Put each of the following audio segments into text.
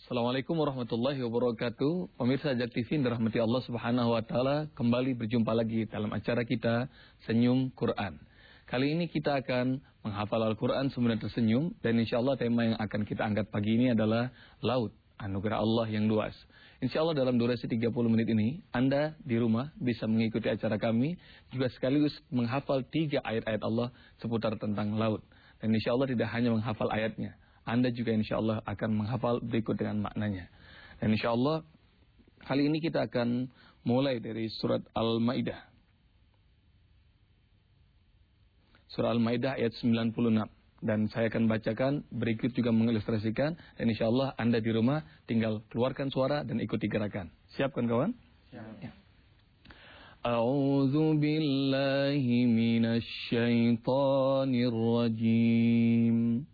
Assalamualaikum warahmatullahi wabarakatuh. Pemirsa Ajak TV dirahmati Allah Subhanahu wa taala, kembali berjumpa lagi dalam acara kita Senyum Quran. Kali ini kita akan menghafal Al-Quran sambil tersenyum, dan insyaallah tema yang akan kita angkat pagi ini adalah laut, anugerah Allah yang luas. Insyaallah dalam durasi 30 menit ini Anda di rumah bisa mengikuti acara kami, juga sekaligus menghafal 3 ayat-ayat Allah seputar tentang laut. Dan insyaallah tidak hanya menghafal ayatnya, Anda juga insyaallah akan menghafal berikut dengan maknanya. Dan insyaallah kali ini kita akan mulai dari surat Al-Maidah. Surah Al-Maidah ayat 96. Dan saya akan bacakan, berikut juga mengilustrasikan. Dan insyaallah Anda di rumah tinggal keluarkan suara dan ikuti gerakan. Siap kan kawan? Siap. Ya. A'udzu billahi minasy syaithanir rajim.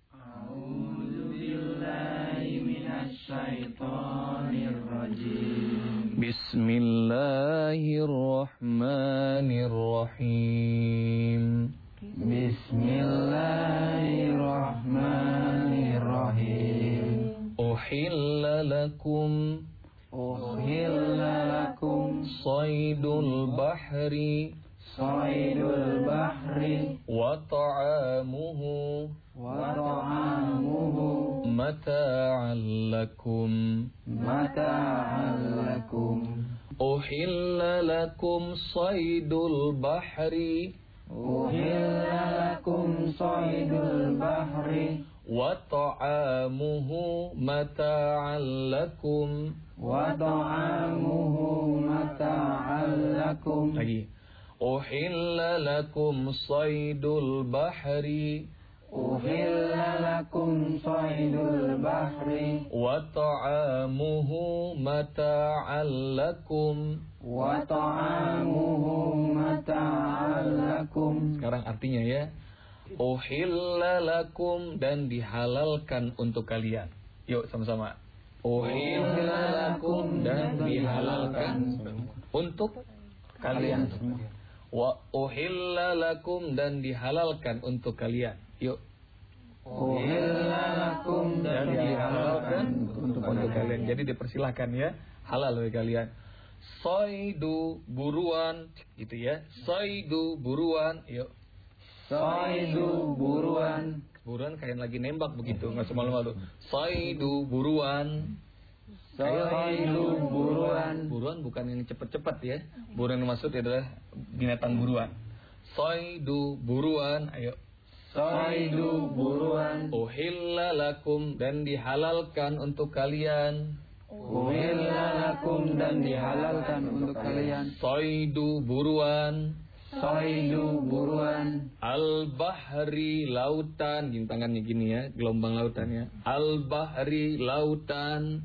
Bismillahirrahmanirrahim. Bismillahirrahmanirrahim. Uhilla lakum saydul bahri wa ta'amuhu mata'an lakum. Uhilla lakum saydul bahri wa ta'amuhu mata'an lakum. Lagi. Uhilla lakum saydul bahri wa ta'amuhu mata'an lakum. Sekarang artinya ya. Uhilla lakum, dan dihalalkan untuk kalian. Yuk sama-sama. Uhilla lakum, dan dihalalkan untuk kalian. Wa uhilla lakum, dan dihalalkan untuk kalian. Yuk. Uhilla lakum, dan dihalalkan untuk kalian. Jadi dipersilahkan ya, halal bagi kalian. Saydu, buruan, gitu ya. Saydu, buruan. Yuk. Saydu, buruan. Buruan kayak lagi nembak begitu, nggak semalu-malu. Saydu, buruan. Saydu, buruan. Buruan bukan yang cepat-cepat ya. Buruan yang maksud adalah binatang buruan. Saydu, buruan. Ayo. Saydu, buruan. Uhilla lakum, dan dihalalkan untuk kalian. Uhilla lakum, dan dihalalkan untuk kalian. Saydu, buruan. Saydu, buruan. Al-bahri, lautan. Gini tangannya gini ya, gelombang lautannya. Al-bahri, lautan.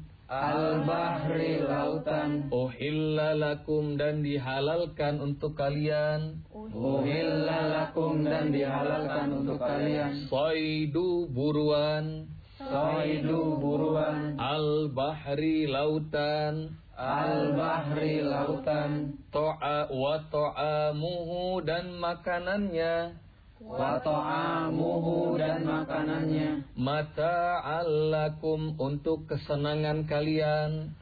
Al-bahri, lautan. Uhilla lakum, dan dihalalkan untuk kalian. Uhilla lakum, dan dihalalkan untuk kalian. Saydu, buruan. Saydu, buruan. Al-bahri, lautan. Al-bahri, lautan. Wa ta'amuhu, dan makanannya. Wa ta'amuhu, dan makanannya. Mata'an lakum, untuk kesenangan kalian.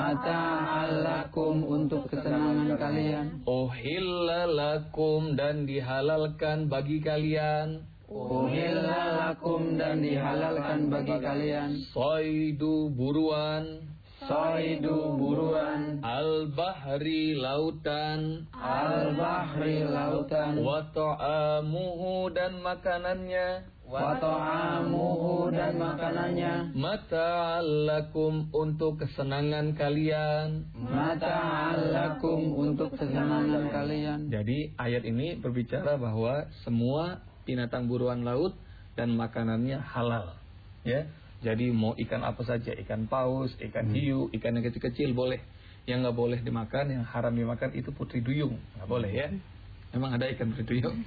Mata'an lakum, untuk kesenangan kalian. Uhilla lakum, dan dihalalkan bagi kalian. Uhilla lakum, dan dihalalkan bagi kalian. Saydu, buruan. Saydu, buruan. Al-bahri, lautan. Al-bahri, lautan. Wa ta'amuhu, dan makanannya. Wa ta'amuhu, dan makanannya. Mata'an lakum, untuk kesenangan kalian. Mata'an lakum, untuk kesenangan kalian. Jadi ayat ini berbicara bahwa semua binatang buruan laut dan makanannya halal. Ya. Jadi mau ikan apa saja, ikan paus, ikan hiu, ikan yang kecil-kecil boleh. Yang nggak boleh dimakan, yang haram dimakan itu putri duyung, nggak boleh ya. Emang ada ikan putri duyung?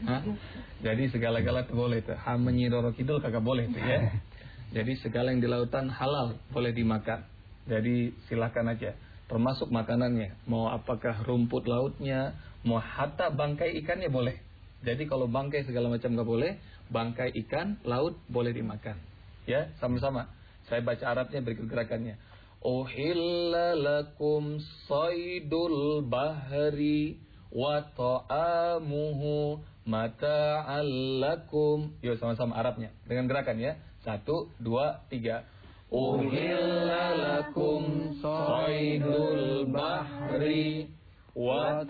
Jadi segala-gala itu boleh itu. Hamenyi Roro Kidul kagak boleh itu ya. Jadi segala yang di lautan halal boleh dimakan. Jadi silakan aja. Termasuk makanannya. Mau apakah rumput lautnya, mau hatta bangkai ikannya boleh. Jadi kalau bangkai segala macam nggak boleh, bangkai ikan laut boleh dimakan. Ya, sama-sama. Saya baca Arabnya, berikut gerakannya. Uhilla lakum saydul bahri wa ta'amuhu mata'al lakum. Yuk sama-sama Arabnya dengan gerakan ya. 1, 2, 3. Uhilla lakum saydul bahri wa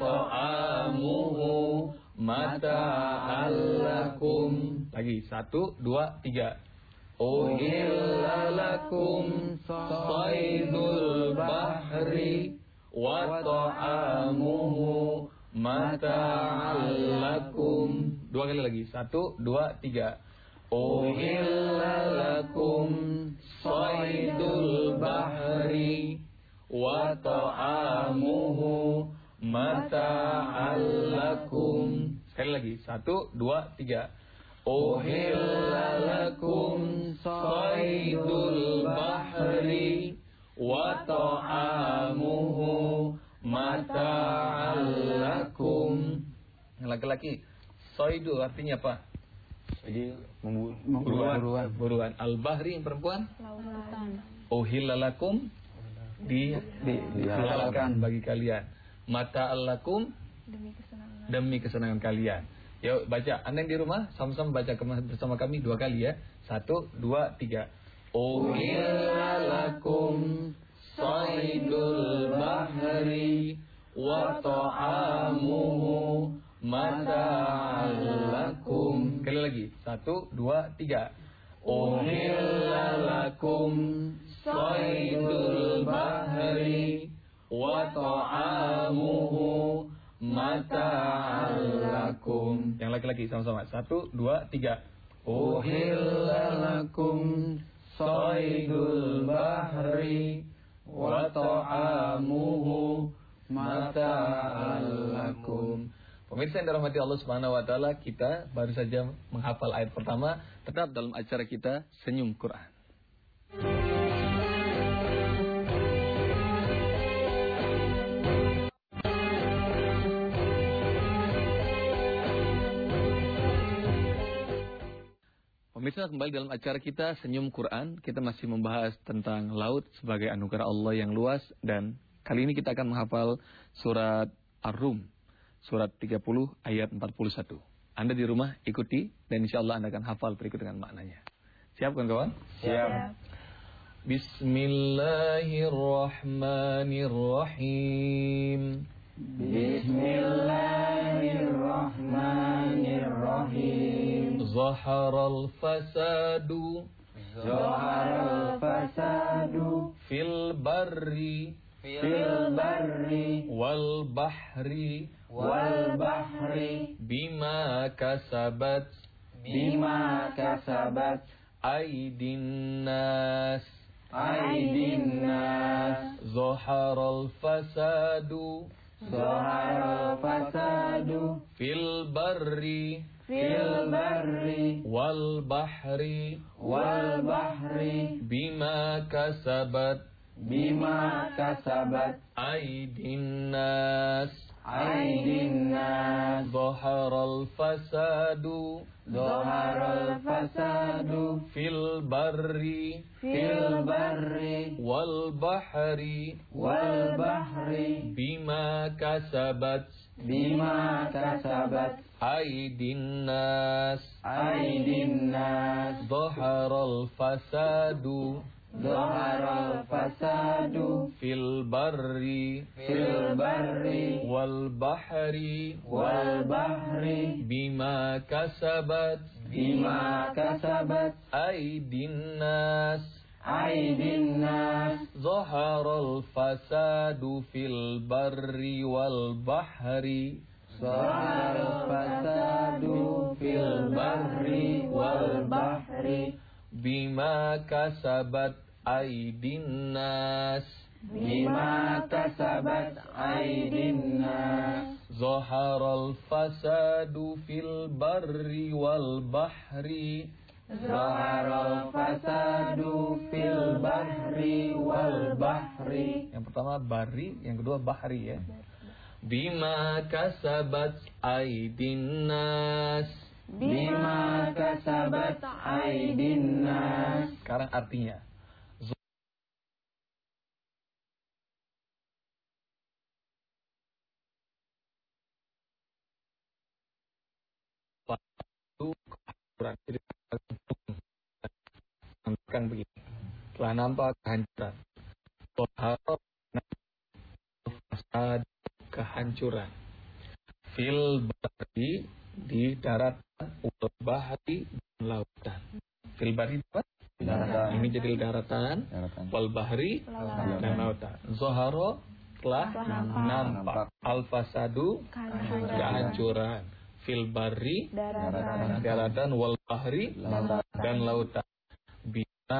ta'amuhu mata'al lakum. Lagi 1, 2, 3. Uhilla lakum saydul bahri wa ta'amuhu mata'al lakum. 2 kali lagi. 1, 2, 3. Uhilla lakum saydul bahri wa ta'amuhu mata'al lakum. Sekali lagi. 1, 2, 3. Uhilla lakum saydul bahri wa ta'amuhu mata'al lakum. Yang laki-laki, saydu artinya apa? Jadi buruan. Al-bahri yang perempuan? Lautan. Uhilla lakum dihalalkan bagi kalian. Mata'al lakum demi kesenangan kalian. Yuk baca, Anda yang di rumah sama-sama baca bersama kami 2 kali ya. 1, 2, 3. Uhilla lakum saydul bahri wa ta'amuhu mata'al lakum. Sekali lagi. 1, 2, 3. Uhilla lakum saydul bahri wa ta'amuhu mata'al lakum. Yang laki-laki sama-sama. 1, 2, 3. Uhilla lakum saydul bahri wa ta'amuhu mata'al lakum. Pemirsa yang dirahmati Allah Subhanahu wa taala, kita baru saja menghafal ayat pertama. Tetap dalam acara kita Senyum Quran. Pemirsa, kembali dalam acara kita Senyum Quran. Kita masih membahas tentang laut sebagai anugerah Allah yang luas. Dan kali ini kita akan menghafal surat Ar-Rum, surat 30 ayat 41. Anda di rumah ikuti dan insya Allah Anda akan hafal berikut dengan maknanya. Siap kan kawan? Siap. Bismillahirrahmanirrahim. Bismillahirrahmanirrahim. Zaharal fasadu fil barri wal bahri bima kasabat aydin nas zaharal fasadu fil barri wal bahri bima kasabat aydin nas zaharal fasadu fil barri wal bahri bima kasabat aydin nas zaharal fasadu fil barri wal bahri bima kasabat aydin nas zaharal fasadu fil barri wal bahri bima kasabat aydin nas zaharal fasadu fil barri wal bahri yang pertama barri, yang kedua bahri ya. Bima kasabat aydin nas Sekarang artinya Jadi, kan begini. Telah nampak kehancuran. Fasad, kehancuran. Fil bahri, di daratan, wal bahri, dan lautan. Fil bahri apa? Daratan. Ini jadi daratan. Wal bahri, dan lautan. Zoharo, telah nampak. Al fasadu, kehancuran. Fil bahri, daratan, wal bahri, dan lautan. Bina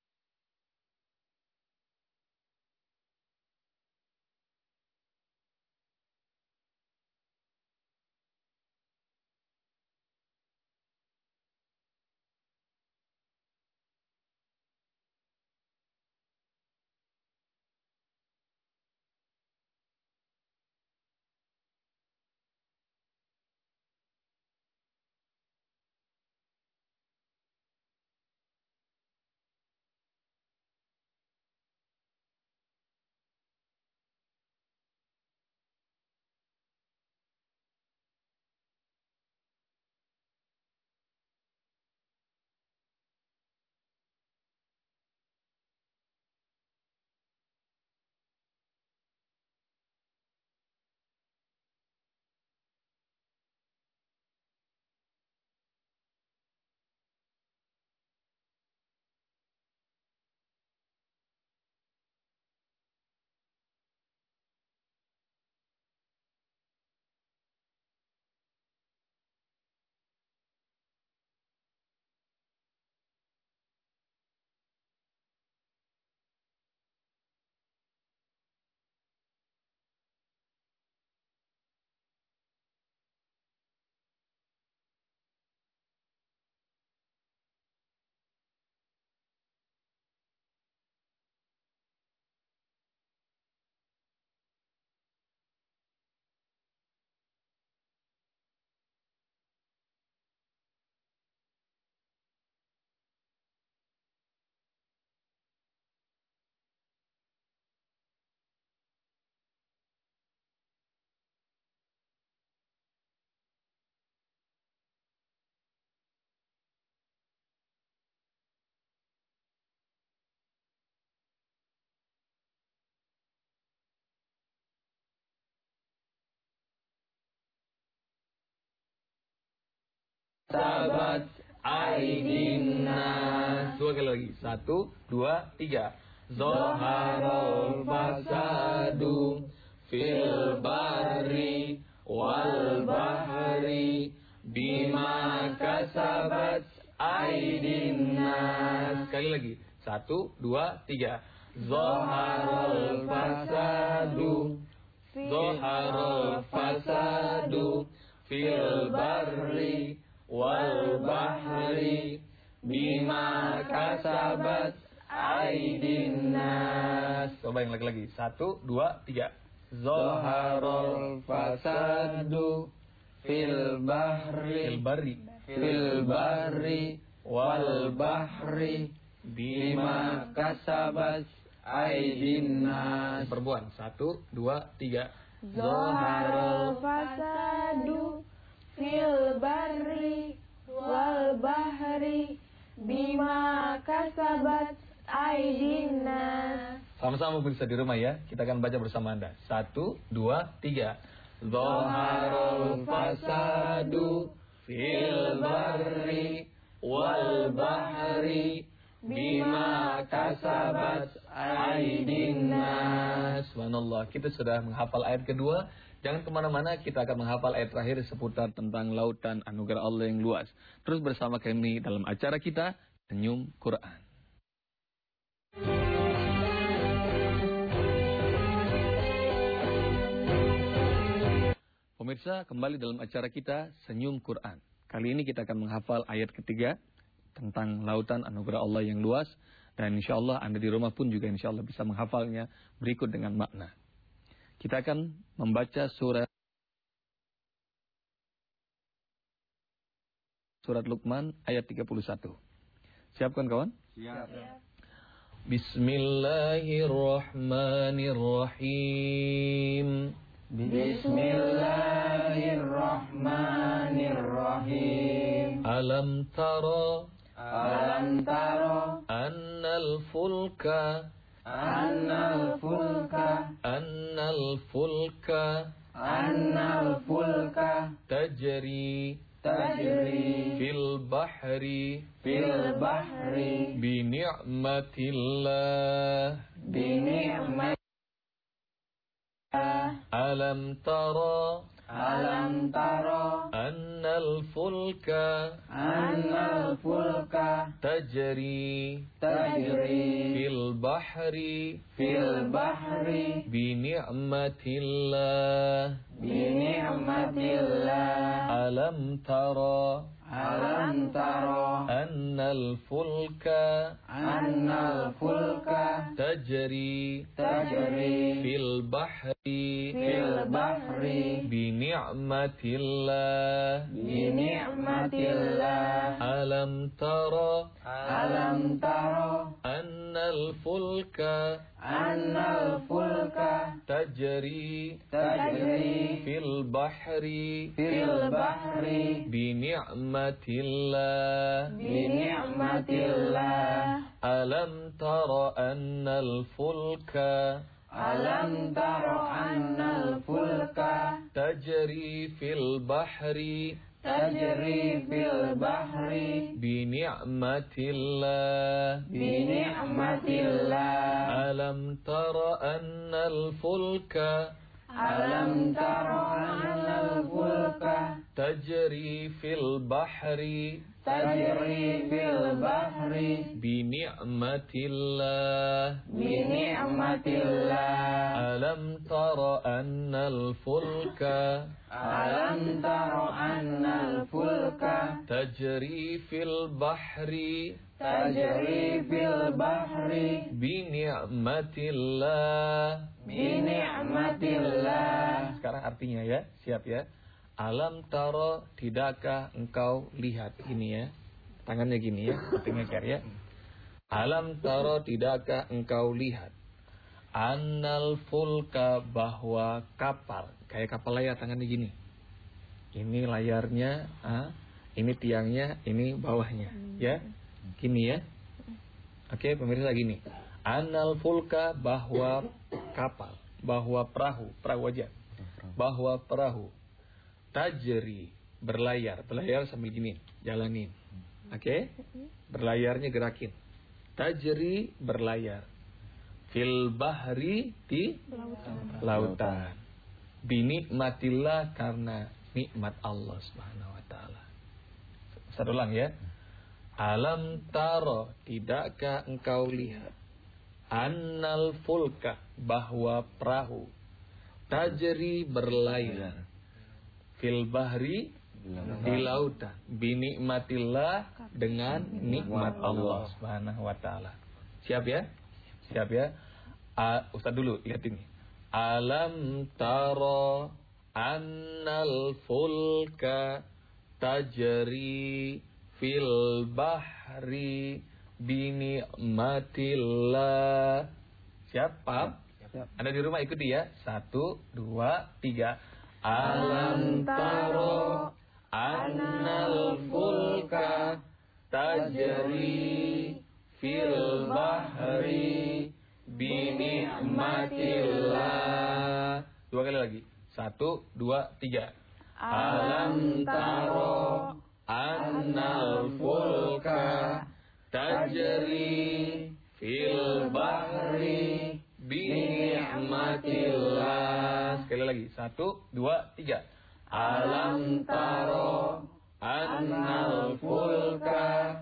Sabat aidinnas. Dua kali lagi. 1, 2, 3. Zoharul fasadu fil barri wal bahri bima kasabat aidinnas. Sekali lagi. 1, 2, 3. Zoharul fasadu fil barri wal bahri bima kasabat aidinnas. Coba yang lagi. 1, 2, 3. Zoharul fasadu fil barri wal bahri bima kasabat aidinnas. Perempuan. 1, 2, 3. Zoharul fasadu fil barri wal bahri bima kasabat aidinnas. Sama-sama bisa di rumah ya. Kita akan baca bersama Anda. 1, 2, 3. Zoharul fasadu fil barri wal bahri bima kasabat aidinnas. Subhanallah, kita sudah menghafal ayat kedua. Jangan kemana-mana, kita akan menghafal ayat terakhir seputar tentang lautan anugerah Allah yang luas. Terus bersama kami dalam acara kita Senyum Quran. Pemirsa, kembali dalam acara kita Senyum Quran. Kali ini kita akan menghafal ayat ketiga tentang lautan anugerah Allah yang luas. Dan insya Allah Anda di rumah pun juga insya Allah bisa menghafalnya berikut dengan makna. Kita akan membaca surat Luqman ayat 31. Siap kawan? Siap. Bismillahirrahmanirrahim. Bismillahirrahmanirrahim. Alam tara annal fulka tajri fil bahri bi ni'matillah. Alam tara annal fulka tajri fil bahri bi ni'matillah. Alam tara annal fulka tajri fil bahri bi ni'matillah. Alam tara annal fulka tajri fil bahri bi ni'matillah. Alam tara annal fulka tajri fil bahri bi ni'matillah. Alam tara annal fulka tajri fil bahri bi ni'matillah. Alam tara annal fulka tajri fil bahri bi ni'matillah. Sekarang artinya ya, siap ya. Alam tara, tidakkah engkau lihat? Ini ya, tangannya gini ya, kupingnya ya. Alam tara, tidakkah engkau lihat? Annal fulka, bahwa kapal, kayak kapal layar, tangannya gini. Ini layarnya, ini tiangnya, ini bawahnya, ya, gini ya. Oke, pemirsa gini. Annal fulka, bahwa kapal, bahwa perahu aja, bahwa perahu tajri, berlayar sambil gini, jalanin. Oke? Berlayarnya gerakin. Tajri, berlayar. Fil bahri, di lautan. Bi ni'matillah, karena nikmat Allah Subhanahu wa taala. Saya ulang ya. Alam taro, tidakkah engkau lihat? Annal fulka, bahwa perahu tajri, berlayar. Fil bahri, di lautan. Bi ni'matillah, dengan nikmat Allah Subhanahu wa taala. Siap ya? Siap ya? Ustaz dulu, lihat ini. Alam tara annal fulka tajri fil bahri bi ni'matillah. Siap? Paham? Anda di rumah ikuti ya. 1, 2, 3. Alam tara annal fulka tajri fil bahri bi ni'matillah. 2 kali lagi. 1, 2, 3. Alam tara annal fulka tajri fil bahri bi ni'matillah. Sekali lagi. 1, 2, 3. Alam tara annal fulka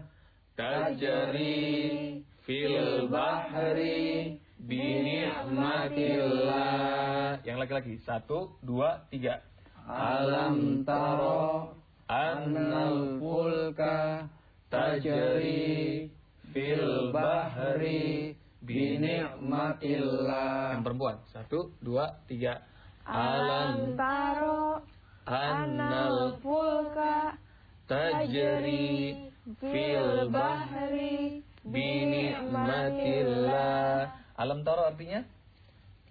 tajri fil bahri bi ni'matillah. Yang laki-laki. 1, 2, 3. Alam tara annal fulka tajri fil bahri bi ni'matillah. Yang perempuan. 1, 2, 3. Alam taro annal fulka tajri fil bahri bi ni'matillah. Alam taro artinya?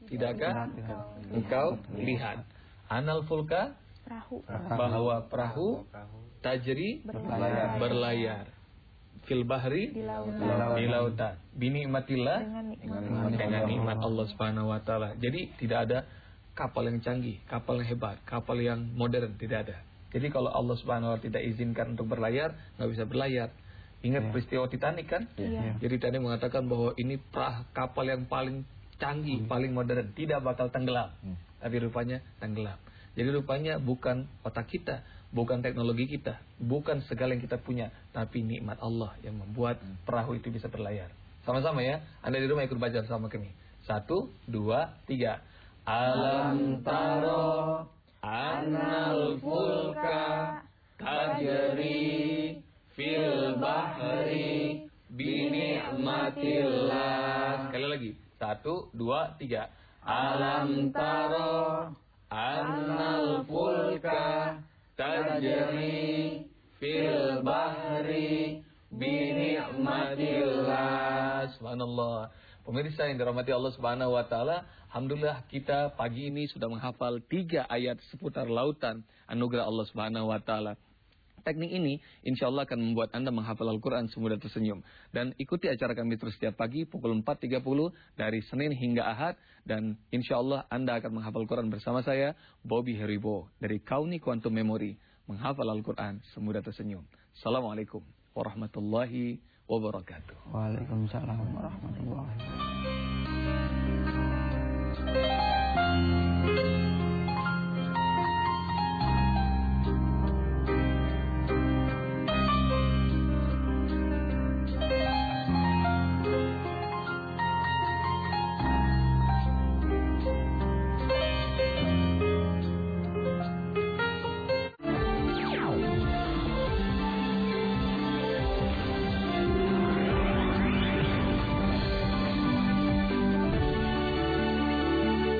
Tidakkah engkau lihat? Anal fulka, Perahu. bahwa perahu tajri, berlayar. Fil bahri, Di lautan. di lautan. Binikmatillah, dengan nikmat Allah Subhanahu wa taala. Jadi tidak ada kapal yang canggih, kapal yang hebat, kapal yang modern, tidak ada. Jadi kalau Allah Subhanahu wa taala tidak izinkan untuk berlayar, nggak bisa berlayar. Ingat peristiwa Titanic kan? Iya. Jadi Titanic mengatakan bahwa ini kapal yang paling canggih, paling modern, tidak bakal tenggelam. Tapi rupanya tenggelam. Jadi rupanya bukan otak kita, bukan teknologi kita, bukan segala yang kita punya, tapi nikmat Allah yang membuat perahu itu bisa berlayar. Sama-sama ya. Anda di rumah ikut baca sama kami. 1, 2, 3. Alam taro annal fulka tajri fil bahri bini'matillah. Sekali lagi. 1, 2, 3. Alam taro annal fulka tajri fil bahri bini'matillah. Subhanallah. Pemirsa yang dirahmati Allah Subhanahu wa taala, alhamdulillah kita pagi ini sudah menghafal 3 ayat seputar lautan anugerah Allah Subhanahu wa taala. Teknik ini insya Allah akan membuat Anda menghafal Al-Quran semudah tersenyum. Dan ikuti acara kami terus setiap pagi pukul 4.30 dari Senin hingga Ahad. Dan insya Allah Anda akan menghafal Al-Quran bersama saya, Bobby Heribo, dari Kauni Quantum Memory. Menghafal Al-Quran semudah tersenyum. Assalamualaikum warahmatullahi wabarakatuh. Waalaikumsalam warahmatullahi wabarakatuh.